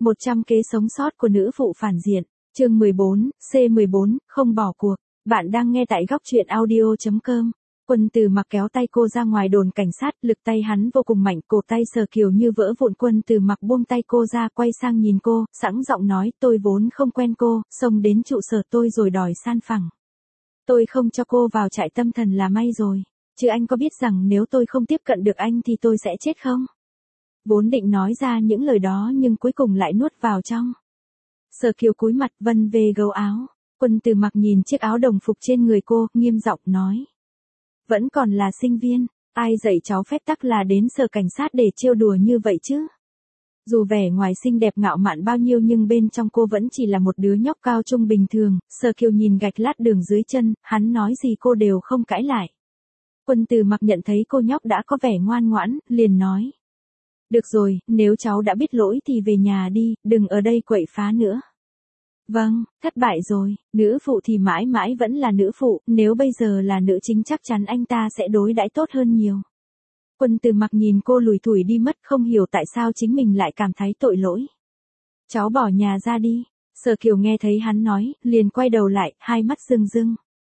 100 kế sống sót của nữ phụ phản diện. Chương 14, C14, không bỏ cuộc. Bạn đang nghe tại góc truyện audio.com. Quân Từ Mặc kéo tay cô ra ngoài đồn cảnh sát, lực tay hắn vô cùng mạnh, cổ tay Sở Kiều như vỡ vụn. Quân Từ Mặc buông tay cô ra, quay sang nhìn cô, sẵn giọng nói, tôi vốn không quen cô, xông đến trụ sở tôi rồi đòi san phẳng. Tôi không cho cô vào trại tâm thần là may rồi, chứ anh có biết rằng nếu tôi không tiếp cận được anh thì tôi sẽ chết không? Vốn định nói ra những lời đó nhưng cuối cùng lại nuốt vào trong. Sở Kiều cúi mặt vân về gấu áo. Quân Từ Mặc nhìn chiếc áo đồng phục trên người cô, nghiêm giọng nói. Vẫn còn là sinh viên, ai dạy cháu phép tắc là đến sở cảnh sát để trêu đùa như vậy chứ? Dù vẻ ngoài xinh đẹp ngạo mạn bao nhiêu nhưng bên trong cô vẫn chỉ là một đứa nhóc cao trung bình thường. Sở Kiều nhìn gạch lát đường dưới chân, hắn nói gì cô đều không cãi lại. Quân Từ Mặc nhận thấy cô nhóc đã có vẻ ngoan ngoãn, liền nói. Được rồi, nếu cháu đã biết lỗi thì về nhà đi, đừng ở đây quậy phá nữa. Vâng, thất bại rồi, nữ phụ thì mãi mãi vẫn là nữ phụ, nếu bây giờ là nữ chính chắc chắn anh ta sẽ đối đãi tốt hơn nhiều. Quân Từ Mặc nhìn cô lủi thủi đi mất, không hiểu tại sao chính mình lại cảm thấy tội lỗi. Cháu bỏ nhà ra đi. Sở Kiều nghe thấy hắn nói, liền quay đầu lại, hai mắt rưng rưng.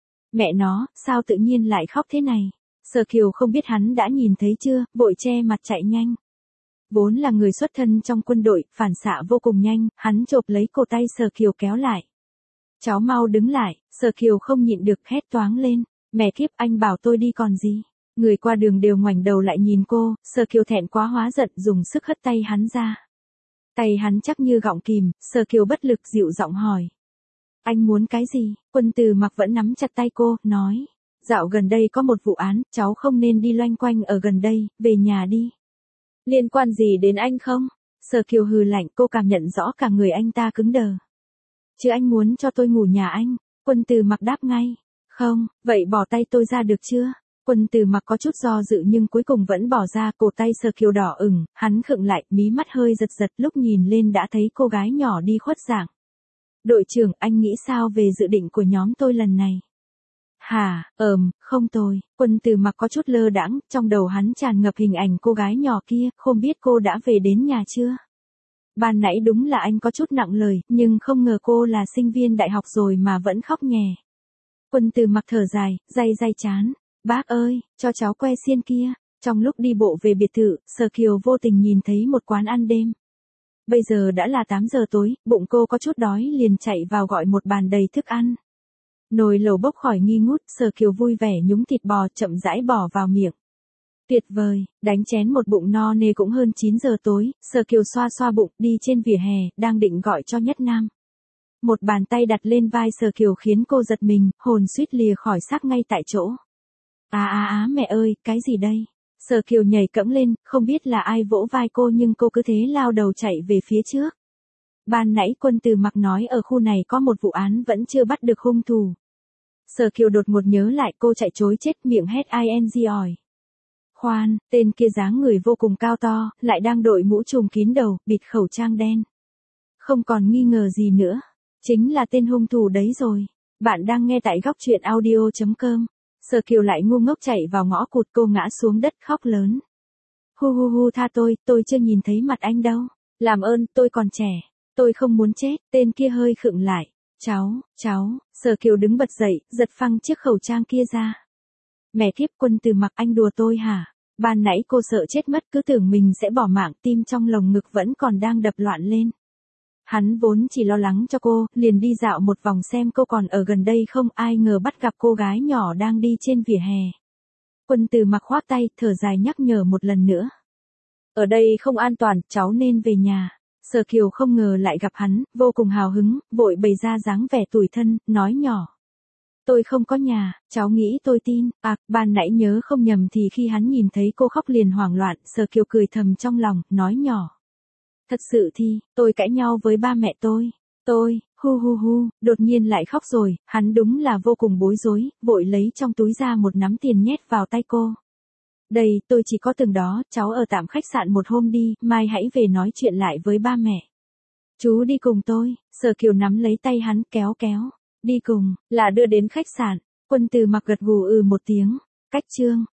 Mẹ nó, sao tự nhiên lại khóc thế này? Sở Kiều không biết hắn đã nhìn thấy chưa, vội che mặt chạy nhanh. Vốn là người xuất thân trong quân đội, phản xạ vô cùng nhanh, hắn chộp lấy cổ tay Sở Kiều kéo lại. Cháu mau đứng lại. Sở Kiều không nhịn được hét toáng lên. Mẹ kiếp, anh bảo tôi đi còn gì? Người qua đường đều ngoảnh đầu lại nhìn cô. Sở Kiều thẹn quá hóa giận, dùng sức hất tay hắn ra. Tay hắn chắc như gọng kìm. Sở Kiều bất lực dịu giọng hỏi. Anh muốn cái gì? Quân Từ Mặc vẫn nắm chặt tay cô, nói. Dạo gần đây có một vụ án, cháu không nên đi loanh quanh ở gần đây, về nhà đi. Liên quan gì đến anh không? Sở Kiều hừ lạnh, cô cảm nhận rõ cả người anh ta cứng đờ. Chứ anh muốn cho tôi ngủ nhà anh? Quân Từ Mặc đáp ngay. Không, vậy bỏ tay tôi ra được chưa? Quân Từ Mặc có chút do dự nhưng cuối cùng vẫn bỏ ra. Cổ tay Sở Kiều đỏ ửng, hắn khựng lại, mí mắt hơi giật giật, lúc nhìn lên đã thấy cô gái nhỏ đi khuất dạng. Đội trưởng, anh nghĩ sao về dự định của nhóm tôi lần này? Hả, không tồi. Quân Từ Mặc có chút lơ đãng, trong đầu hắn tràn ngập hình ảnh cô gái nhỏ kia, không biết cô đã về đến nhà chưa? Ban nãy đúng là anh có chút nặng lời, nhưng không ngờ cô là sinh viên đại học rồi mà vẫn khóc nhè. Quân Từ Mặc thở dài, day chán. Bác ơi, cho cháu que xiên kia. Trong lúc đi bộ về biệt thự, Sở Kiều vô tình nhìn thấy một quán ăn đêm. Bây giờ đã là 8 giờ tối, bụng cô có chút đói liền chạy vào gọi một bàn đầy thức ăn. Nồi lẩu bốc khỏi nghi ngút, Sở Kiều vui vẻ nhúng thịt bò chậm rãi bỏ vào miệng. Tuyệt vời, đánh chén một bụng no nê cũng hơn 9 giờ tối, Sở Kiều xoa xoa bụng đi trên vỉa hè, đang định gọi cho Nhất Nam. Một bàn tay đặt lên vai Sở Kiều khiến cô giật mình, hồn suýt lìa khỏi xác ngay tại chỗ. Mẹ ơi, cái gì đây? Sở Kiều nhảy cẫng lên, không biết là ai vỗ vai cô nhưng cô cứ thế lao đầu chạy về phía trước. Ban nãy Quân Từ Mặc nói ở khu này có một vụ án vẫn chưa bắt được hung thủ. Sở Kiều đột ngột nhớ lại, cô chạy trối chết, miệng hét ing ỏi. Khoan, tên kia dáng người vô cùng cao to, lại đang đội mũ trùm kín đầu, bịt khẩu trang đen. Không còn nghi ngờ gì nữa. Chính là tên hung thủ đấy rồi. Bạn đang nghe tại góc truyện audio.com. Sở Kiều lại ngu ngốc chạy vào ngõ cụt, cô ngã xuống đất khóc lớn. Hu tha tôi chưa nhìn thấy mặt anh đâu. Làm ơn, tôi còn trẻ. Tôi không muốn chết. Tên kia hơi khựng lại. Cháu. Sở Kiều đứng bật dậy, giật phăng chiếc khẩu trang kia ra. Mẹ kiếp, Quân Từ Mặc, anh đùa tôi hả? Ban nãy cô sợ chết mất, cứ tưởng mình sẽ bỏ mạng, tim trong lồng ngực vẫn còn đang đập loạn lên. Hắn vốn chỉ lo lắng cho cô, liền đi dạo một vòng xem cô còn ở gần đây không, ai ngờ bắt gặp cô gái nhỏ đang đi trên vỉa hè. Quân Từ Mặc khoác tay, thở dài nhắc nhở một lần nữa. Ở đây không an toàn, cháu nên về nhà. Sở Kiều không ngờ lại gặp hắn, vô cùng hào hứng, vội bày ra dáng vẻ tủi thân, nói nhỏ. Tôi không có nhà, cháu nghĩ tôi tin. Ban nãy nhớ không nhầm thì khi hắn nhìn thấy cô khóc liền hoảng loạn, Sở Kiều cười thầm trong lòng, nói nhỏ. Thật sự thì, tôi cãi nhau với ba mẹ tôi, đột nhiên lại khóc rồi, hắn đúng là vô cùng bối rối, vội lấy trong túi ra một nắm tiền nhét vào tay cô. Đây, tôi chỉ có từng đó, cháu ở tạm khách sạn một hôm đi, mai hãy về nói chuyện lại với ba mẹ. Chú đi cùng tôi. Sở Kiều nắm lấy tay hắn kéo. Đi cùng, là đưa đến khách sạn. Quân Từ Mặc gật gù một tiếng. Cách chương.